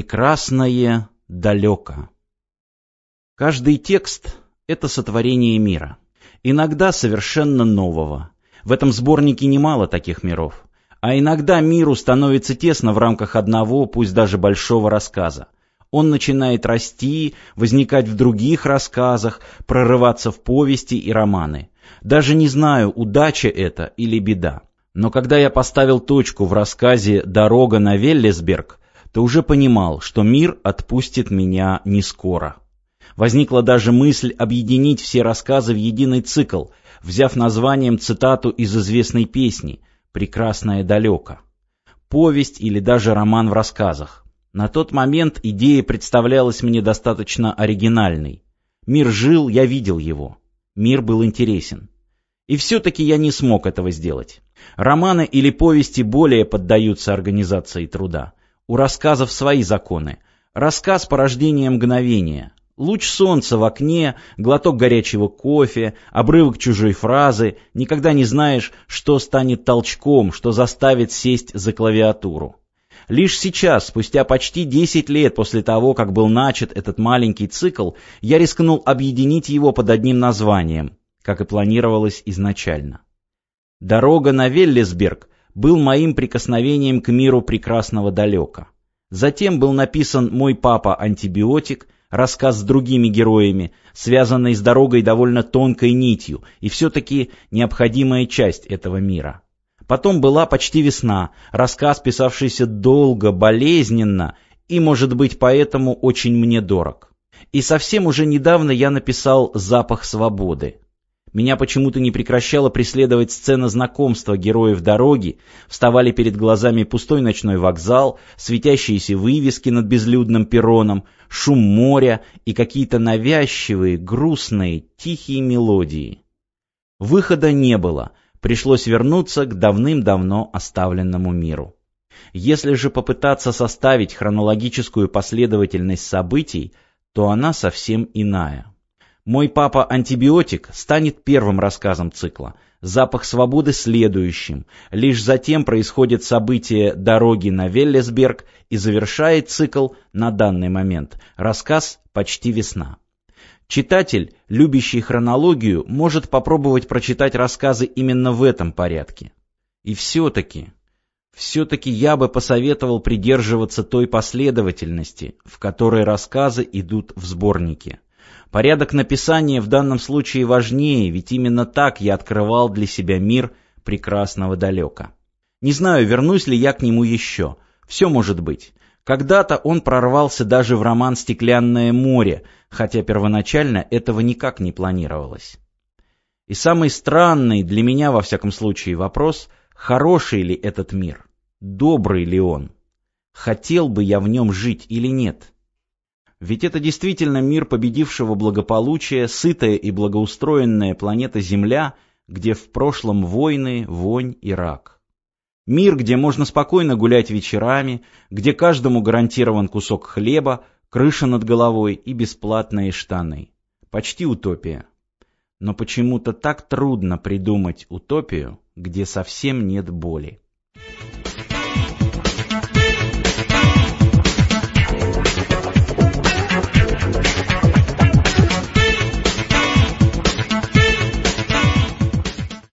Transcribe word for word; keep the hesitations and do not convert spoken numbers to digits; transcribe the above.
Прекрасное далеко. Каждый текст — это сотворение мира, иногда совершенно нового. В этом сборнике немало таких миров. А иногда миру становится тесно в рамках одного, пусть даже большого рассказа. Он начинает расти, возникать в других рассказах, прорываться в повести и романы. Даже не знаю, удача это или беда. Но когда я поставил точку в рассказе «Дорога на Веллесберг», то уже понимал, что мир отпустит меня не скоро. Возникла даже мысль объединить все рассказы в единый цикл, взяв названием цитату из известной песни «Прекрасное далеко». Повесть или даже роман в рассказах. На тот момент идея представлялась мне достаточно оригинальной. Мир жил, я видел его. Мир был интересен. И все-таки я не смог этого сделать. Романы или повести более поддаются организации труда. У рассказов свои законы. Рассказ — порождение мгновения. Луч солнца в окне, глоток горячего кофе, обрывок чужой фразы. Никогда не знаешь, что станет толчком, что заставит сесть за клавиатуру. Лишь сейчас, спустя почти десять лет после того, как был начат этот маленький цикл, я рискнул объединить его под одним названием, как и планировалось изначально. «Дорога на Веллесберг» был моим прикосновением к миру прекрасного далека. Затем был написан «Мой папа антибиотик», рассказ с другими героями, связанный с дорогой довольно тонкой нитью, и все-таки необходимая часть этого мира. Потом была «Почти весна», рассказ, писавшийся долго, болезненно, и, может быть, поэтому очень мне дорог. И совсем уже недавно я написал «Запах свободы». Меня почему-то не прекращала преследовать сцена знакомства героев дороги, вставали перед глазами пустой ночной вокзал, светящиеся вывески над безлюдным перроном, шум моря и какие-то навязчивые, грустные, тихие мелодии. Выхода не было, пришлось вернуться к давным-давно оставленному миру. Если же попытаться составить хронологическую последовательность событий, то она совсем иная. «Мой папа антибиотик» станет первым рассказом цикла, «Запах свободы» следующим, лишь затем происходят события «Дороги на Веллесберг» и завершает цикл на данный момент рассказ «Почти весна». Читатель, любящий хронологию, может попробовать прочитать рассказы именно в этом порядке. И все-таки, все-таки я бы посоветовал придерживаться той последовательности, в которой рассказы идут в сборнике. Порядок написания в данном случае важнее, ведь именно так я открывал для себя мир прекрасного далека. Не знаю, вернусь ли я к нему еще. Все может быть. Когда-то он прорвался даже в роман «Стеклянное море», хотя первоначально этого никак не планировалось. И самый странный для меня, во всяком случае, вопрос: хороший ли этот мир? Добрый ли он? Хотел бы я в нем жить или нет? Ведь это действительно мир победившего благополучия, сытая и благоустроенная планета Земля, где в прошлом войны, вонь и рак. Мир, где можно спокойно гулять вечерами, где каждому гарантирован кусок хлеба, крыша над головой и бесплатные штаны. Почти утопия. Но почему-то так трудно придумать утопию, где совсем нет боли.